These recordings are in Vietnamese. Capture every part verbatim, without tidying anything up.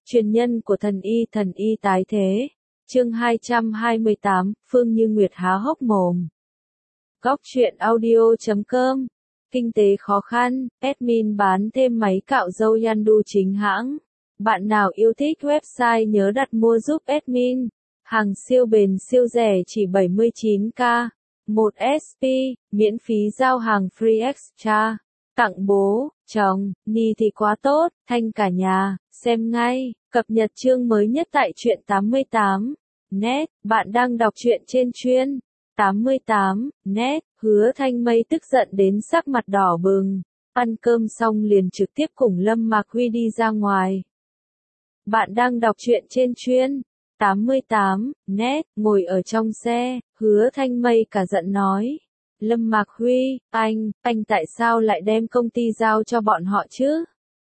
Truyền nhân của thần y thần y tái thế. Chương hai trăm hai mươi tám, Phương Như Nguyệt há hốc mồm. Góc truyện audio chấm com. Kinh tế khó khăn, admin bán thêm máy cạo râu Yandu chính hãng. Bạn nào yêu thích website nhớ đặt mua giúp admin. Hàng siêu bền siêu rẻ chỉ bảy mươi chín k. một ét pê, miễn phí giao hàng free extra. Tặng bố, chồng, ni thì quá tốt, thanh cả nhà, xem ngay, cập nhật chương mới nhất tại truyện tám mươi tám. Net, bạn đang đọc truyện trên chuyên tám mươi tám. Net, Hứa Thanh Mây tức giận đến sắc mặt đỏ bừng, ăn cơm xong liền trực tiếp cùng Lâm Mạc Huy đi ra ngoài. Bạn đang đọc truyện trên chuyên tám mươi tám. Net, ngồi ở trong xe, Hứa Thanh Mây cả giận nói. Lâm Mạc Huy, anh, anh tại sao lại đem công ty giao cho bọn họ chứ?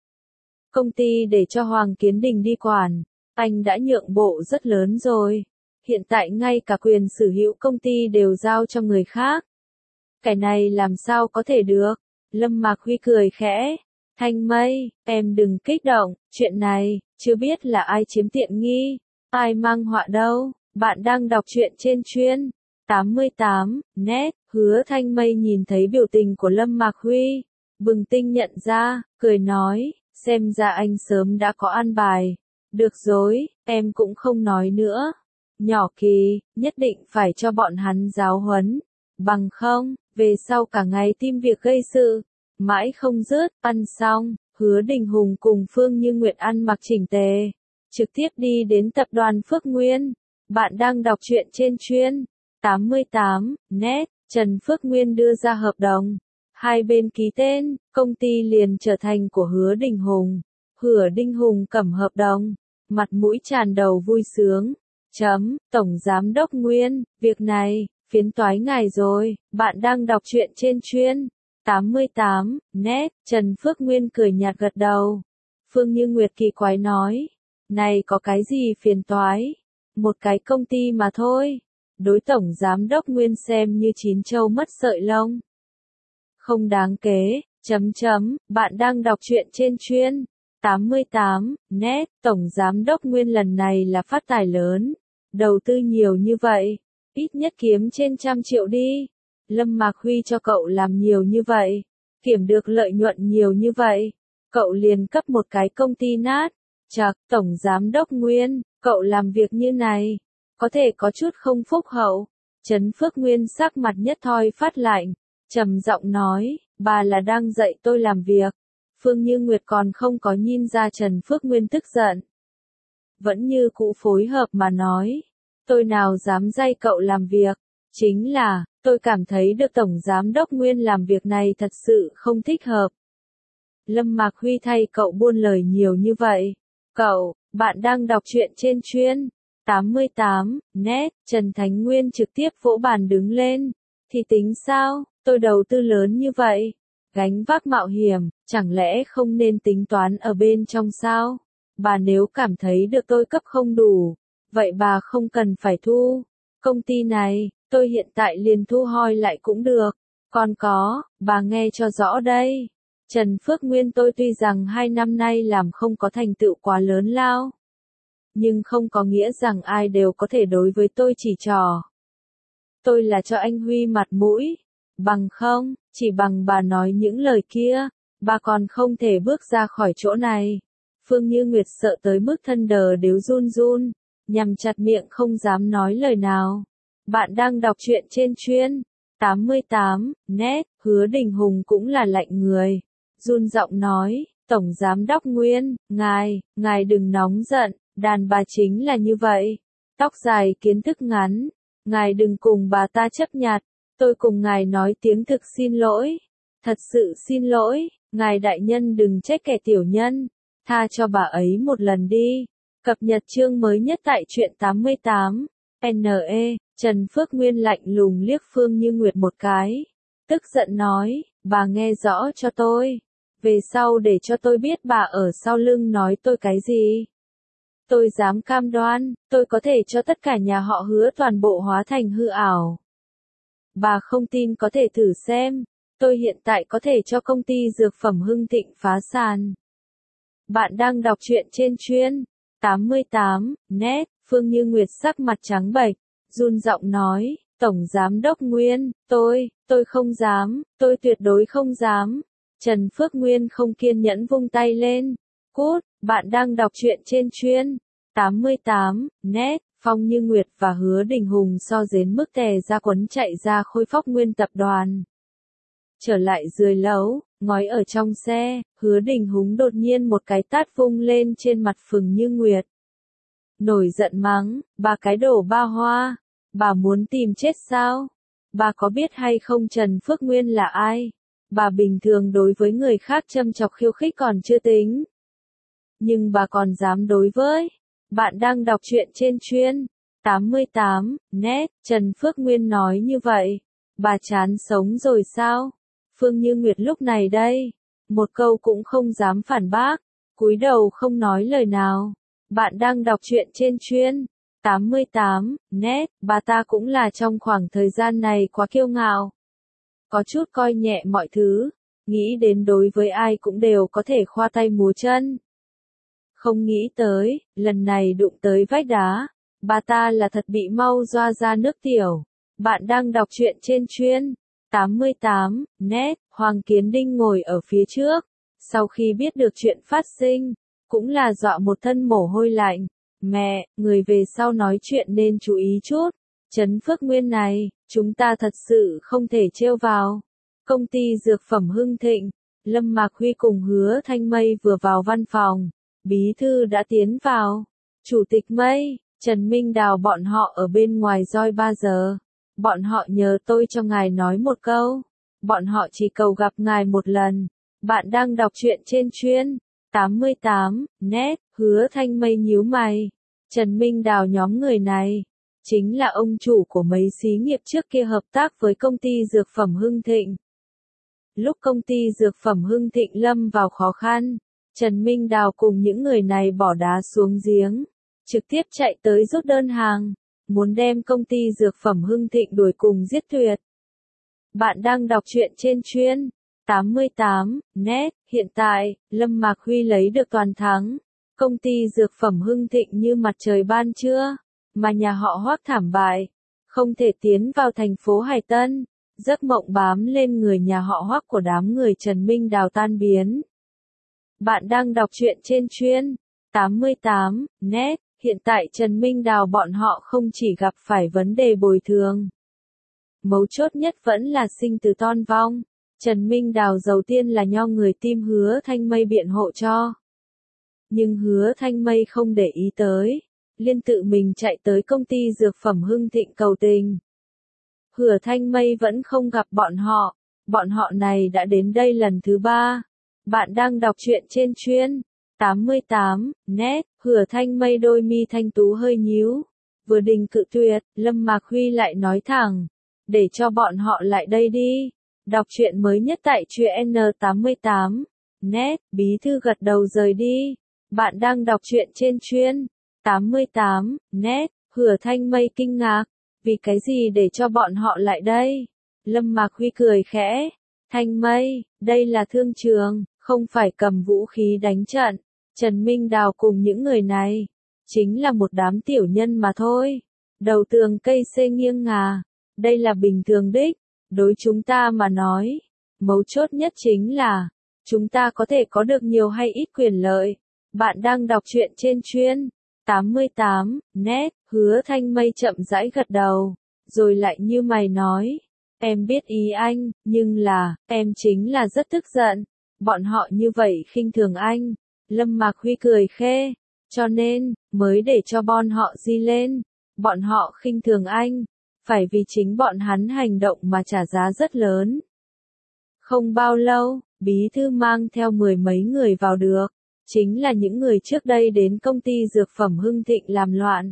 Công ty để cho Hoàng Kiến Đình đi quản, anh đã nhượng bộ rất lớn rồi. Hiện tại ngay cả quyền sở hữu công ty đều giao cho người khác. Cái này làm sao có thể được? Lâm Mạc Huy cười khẽ. Thanh Mây, em đừng kích động, chuyện này, chưa biết là ai chiếm tiện nghi, ai mang họa đâu. Bạn đang đọc truyện trên chuyên tám mươi tám. Net, Hứa Thanh Mây nhìn thấy biểu tình của Lâm Mạc Huy, bừng tỉnh nhận ra, cười nói, xem ra anh sớm đã có an bài. Được rồi, em cũng không nói nữa. Nhỏ Kỳ, nhất định phải cho bọn hắn giáo huấn, bằng không, về sau cả ngày tìm việc gây sự, mãi không dứt. Ăn xong, Hứa Đình Hùng cùng Phương Như Nguyệt ăn mặc chỉnh tề, trực tiếp đi đến tập đoàn Phước Nguyên. Bạn đang đọc truyện trên chuyên tám mươi tám. Net, Trần Phước Nguyên đưa ra hợp đồng, hai bên ký tên, công ty liền trở thành của Hứa Đình Hùng. Hứa Đình Hùng cầm hợp đồng, mặt mũi tràn đầu vui sướng. Chấm, Tổng Giám đốc Nguyên, việc này, phiến toái ngài rồi. Bạn đang đọc truyện trên chuyên tám mươi tám. Net, Trần Phước Nguyên cười nhạt gật đầu. Phương Như Nguyệt kỳ quái nói, này có cái gì phiền toái? Một cái công ty mà thôi. Đối Tổng Giám đốc Nguyên xem như chín châu mất sợi lông. Không đáng kể, chấm chấm, bạn đang đọc truyện trên chuyên tám mươi tám. Net, Tổng Giám đốc Nguyên lần này là phát tài lớn. Đầu tư nhiều như vậy, ít nhất kiếm trên trăm triệu đi. Lâm Mạc Huy cho cậu làm nhiều như vậy, kiểm được lợi nhuận nhiều như vậy, cậu liền cấp một cái công ty nát. Chậc, Tổng Giám đốc Nguyên, cậu làm việc như này, có thể có chút không phúc hậu. Trấn Phước Nguyên sắc mặt nhất thoi phát lạnh, trầm giọng nói, bà là đang dạy tôi làm việc. Phương Như Nguyệt còn không có nhìn ra Trần Phước Nguyên tức giận, vẫn như cũ phối hợp mà nói, tôi nào dám dạy cậu làm việc, chính là, tôi cảm thấy được Tổng Giám đốc Nguyên làm việc này thật sự không thích hợp. Lâm Mạc Huy thay cậu buôn lời nhiều như vậy. Cậu, bạn đang đọc truyện trên chuyên tám mươi tám. Net, Trần Thánh Nguyên trực tiếp vỗ bàn đứng lên. Thì tính sao, tôi đầu tư lớn như vậy, gánh vác mạo hiểm, chẳng lẽ không nên tính toán ở bên trong sao? Bà nếu cảm thấy được tôi cấp không đủ, vậy bà không cần phải thu. Công ty này, tôi hiện tại liền thu hồi lại cũng được. Còn có, bà nghe cho rõ đây. Trần Phước Nguyên tôi tuy rằng hai năm nay làm không có thành tựu quá lớn lao, nhưng không có nghĩa rằng ai đều có thể đối với tôi chỉ trỏ. Tôi là cho anh Huy mặt mũi, bằng không, chỉ bằng bà nói những lời kia, bà còn không thể bước ra khỏi chỗ này. Phương Như Nguyệt sợ tới mức thân đờ đều run run, nhằm chặt miệng không dám nói lời nào. Bạn đang đọc truyện trên chuyên tám mươi tám. Net, Hứa Đình Hùng cũng là lạnh người, run giọng nói, Tổng Giám đốc Nguyên, ngài, ngài đừng nóng giận, đàn bà chính là như vậy, tóc dài kiến thức ngắn, ngài đừng cùng bà ta chấp nhặt, tôi cùng ngài nói tiếng thực xin lỗi, thật sự xin lỗi, ngài đại nhân đừng trách kẻ tiểu nhân, tha cho bà ấy một lần đi. Cập nhật chương mới nhất tại truyện tám mươi tám. en e, Trần Phước Nguyên lạnh lùng liếc Phương Như Nguyệt một cái, tức giận nói, bà nghe rõ cho tôi, về sau để cho tôi biết bà ở sau lưng nói tôi cái gì. Tôi dám cam đoan, tôi có thể cho tất cả nhà họ Hứa toàn bộ hóa thành hư ảo. Bà không tin có thể thử xem, tôi hiện tại có thể cho công ty dược phẩm Hưng Thịnh phá sản. Bạn đang đọc truyện trên chuyên tám mươi tám, net, Phương Như Nguyệt sắc mặt trắng bệch, run giọng nói, Tổng Giám đốc Nguyên, tôi, tôi không dám, tôi tuyệt đối không dám. Trần Phước Nguyên không kiên nhẫn vung tay lên, cút, bạn đang đọc truyện trên chuyên, tám mươi tám, net, Phong Như Nguyệt và Hứa Đình Hùng so đến mức tè ra quấn chạy ra Khôi Phóc Nguyên tập đoàn. Trở lại dưới lầu, ngói ở trong xe, Hứa Đình Hùng đột nhiên một cái tát vung lên trên mặt Phùng Như Nguyệt. Nổi giận mắng, bà cái đổ ba hoa, bà muốn tìm chết sao? Bà có biết hay không Trần Phước Nguyên là ai? Bà bình thường đối với người khác châm chọc khiêu khích còn chưa tính. Nhưng bà còn dám đối với. Bạn đang đọc truyện trên chuyên, tám mươi tám, net, Trần Phước Nguyên nói như vậy. Bà chán sống rồi sao? Phương Như Nguyệt lúc này đây, một câu cũng không dám phản bác, cúi đầu không nói lời nào. Bạn đang đọc truyện trên chuyên, tám mươi tám, net, bà ta cũng là trong khoảng thời gian này quá kiêu ngạo. Có chút coi nhẹ mọi thứ, nghĩ đến đối với ai cũng đều có thể khoa tay múa chân. Không nghĩ tới, lần này đụng tới vách đá, bà ta là thật bị mau doa ra nước tiểu. Bạn đang đọc truyện trên chuyên, tám mươi tám, net, Hoàng Kiến Đinh ngồi ở phía trước, sau khi biết được chuyện phát sinh, cũng là dọa một thân mồ hôi lạnh. Mẹ, người về sau nói chuyện nên chú ý chút. Trấn Phước Nguyên này, chúng ta thật sự không thể trêu vào. Công ty dược phẩm Hưng Thịnh, Lâm Mạc Huy cùng Hứa Thanh Mây vừa vào văn phòng, bí thư đã tiến vào. Chủ tịch Mây, Trần Minh Đào bọn họ ở bên ngoài roi ba giờ. Bọn họ nhờ tôi cho ngài nói một câu. Bọn họ chỉ cầu gặp ngài một lần. Bạn đang đọc truyện trên chuyên, tám mươi tám, net, Hứa Thanh Mây nhíu mày. Trần Minh Đào nhóm người này, chính là ông chủ của mấy xí nghiệp trước kia hợp tác với công ty dược phẩm Hưng Thịnh. Lúc công ty dược phẩm Hưng Thịnh lâm vào khó khăn, Trần Minh Đào cùng những người này bỏ đá xuống giếng, trực tiếp chạy tới rút đơn hàng, muốn đem công ty dược phẩm Hưng Thịnh đuổi cùng giết tuyệt. Bạn đang đọc truyện trên chuyên, tám mươi tám, net, hiện tại, Lâm Mạc Huy lấy được toàn thắng. Công ty dược phẩm Hưng Thịnh như mặt trời ban trưa, mà nhà họ Hoắc thảm bại, không thể tiến vào thành phố Hải Tân, giấc mộng bám lên người nhà họ Hoắc của đám người Trần Minh Đào tan biến. Bạn đang đọc truyện trên chuyên, tám mươi tám, net, hiện tại Trần Minh Đào bọn họ không chỉ gặp phải vấn đề bồi thường. Mấu chốt nhất vẫn là sinh tử ton vong. Trần Minh Đào đầu tiên là nho người tim Hứa Thanh Mây biện hộ cho. Nhưng Hứa Thanh Mây không để ý tới, liên tự mình chạy tới công ty dược phẩm Hưng Thịnh cầu tình. Hứa Thanh Mây vẫn không gặp bọn họ, bọn họ này đã đến đây lần thứ ba. Bạn đang đọc truyện trên chuyên, tám mươi tám, net, Hứa Thanh Mây đôi mi thanh tú hơi nhíu, vừa định cự tuyệt, Lâm Mạc Huy lại nói thẳng, để cho bọn họ lại đây đi. Đọc truyện mới nhất tại truyện tám mươi tám, net, bí thư gật đầu rời đi. Bạn đang đọc truyện trên chuyên, tám mươi tám, net, Hứa Thanh Mây kinh ngạc, vì cái gì để cho bọn họ lại đây? Lâm Mạc Huy cười khẽ, Thanh Mây, đây là thương trường, không phải cầm vũ khí đánh trận. Trần Minh Đào cùng những người này, chính là một đám tiểu nhân mà thôi. Đầu tường cây xê nghiêng ngả, đây là bình thường đích, đối chúng ta mà nói. Mấu chốt nhất chính là, chúng ta có thể có được nhiều hay ít quyền lợi. Bạn đang đọc truyện trên chuyên, tám mươi tám, net, Hứa Thanh Mây chậm rãi gật đầu, rồi lại như mày nói, em biết ý anh, nhưng là, em chính là rất tức giận, bọn họ như vậy khinh thường anh. Lâm Mạc Huy cười khê, cho nên, mới để cho bọn họ di lên, bọn họ khinh thường anh, phải vì chính bọn hắn hành động mà trả giá rất lớn. Không bao lâu, bí thư mang theo mười mấy người vào được. Chính là những người trước đây đến công ty dược phẩm Hưng Thịnh làm loạn.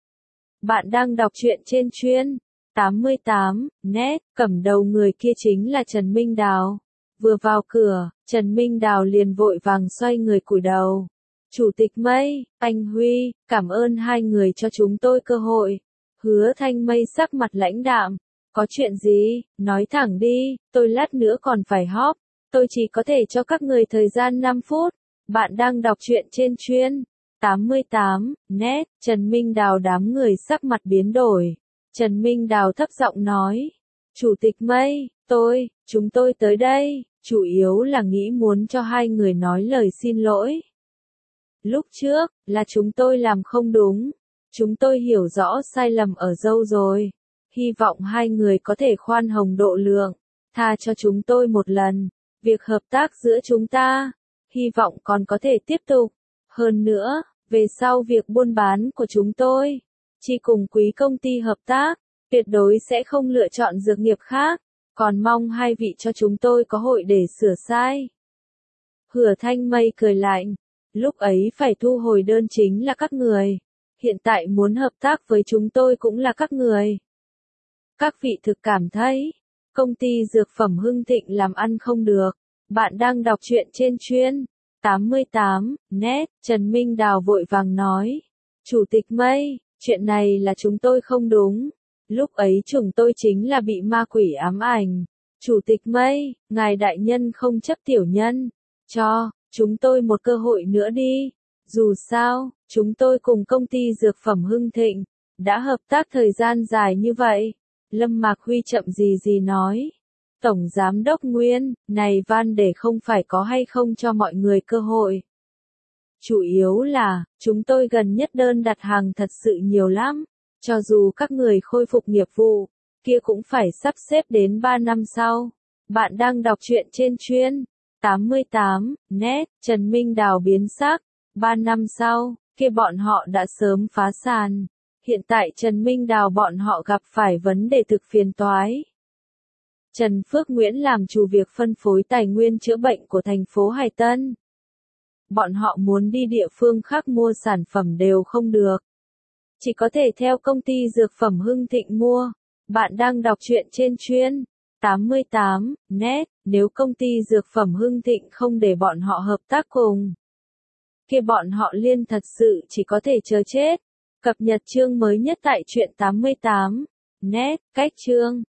Bạn đang đọc truyện trên chuyên, tám mươi tám, net, cầm đầu người kia chính là Trần Minh Đào. Vừa vào cửa, Trần Minh Đào liền vội vàng xoay người cúi đầu. Chủ tịch Mây, anh Huy, cảm ơn hai người cho chúng tôi cơ hội. Hứa Thanh Mây sắc mặt lãnh đạm, có chuyện gì, nói thẳng đi, tôi lát nữa còn phải họp, tôi chỉ có thể cho các người thời gian năm phút. Bạn đang đọc truyện trên chuyên, tám mươi tám, net, Trần Minh Đào đám người sắc mặt biến đổi. Trần Minh Đào thấp giọng nói. Chủ tịch Mây, tôi, chúng tôi tới đây, chủ yếu là nghĩ muốn cho hai người nói lời xin lỗi. Lúc trước, là chúng tôi làm không đúng. Chúng tôi hiểu rõ sai lầm ở đâu rồi. Hy vọng hai người có thể khoan hồng độ lượng, tha cho chúng tôi một lần. Việc hợp tác giữa chúng ta, hy vọng còn có thể tiếp tục. Hơn nữa, về sau việc buôn bán của chúng tôi, chỉ cùng quý công ty hợp tác, tuyệt đối sẽ không lựa chọn dược nghiệp khác. Còn mong hai vị cho chúng tôi có hội để sửa sai. Hứa Thanh Mây cười lạnh. Lúc ấy phải thu hồi đơn chính là các người. Hiện tại muốn hợp tác với chúng tôi cũng là các người. Các vị thực cảm thấy, công ty dược phẩm Hưng Thịnh làm ăn không được. Bạn đang đọc truyện trên chuyên tám mươi tám, net, Trần Minh Đào vội vàng nói. Chủ tịch Mây, chuyện này là chúng tôi không đúng. Lúc ấy chúng tôi chính là bị ma quỷ ám ảnh. Chủ tịch Mây, ngài đại nhân không chấp tiểu nhân. Cho, chúng tôi một cơ hội nữa đi. Dù sao, chúng tôi cùng công ty dược phẩm Hưng Thịnh, đã hợp tác thời gian dài như vậy. Lâm Mạc Huy chậm gì gì nói. Tổng Giám đốc Nguyên, này van để không phải có hay không cho mọi người cơ hội. Chủ yếu là, chúng tôi gần nhất đơn đặt hàng thật sự nhiều lắm. Cho dù các người khôi phục nghiệp vụ, kia cũng phải sắp xếp đến ba năm sau. Bạn đang đọc truyện trên chuyên tám mươi tám, net, Trần Minh Đào biến sắc. ba năm sau, kia bọn họ đã sớm phá sản. Hiện tại Trần Minh Đào bọn họ gặp phải vấn đề thực phiền toái. Trần Phước Nguyễn làm chủ việc phân phối tài nguyên chữa bệnh của thành phố Hải Tân. Bọn họ muốn đi địa phương khác mua sản phẩm đều không được. Chỉ có thể theo công ty dược phẩm Hưng Thịnh mua. Bạn đang đọc truyện trên chuyên tám mươi tám, net, nếu công ty dược phẩm Hưng Thịnh không để bọn họ hợp tác cùng, kia bọn họ liên thật sự chỉ có thể chờ chết. Cập nhật chương mới nhất tại truyện tám mươi tám, net, cách chương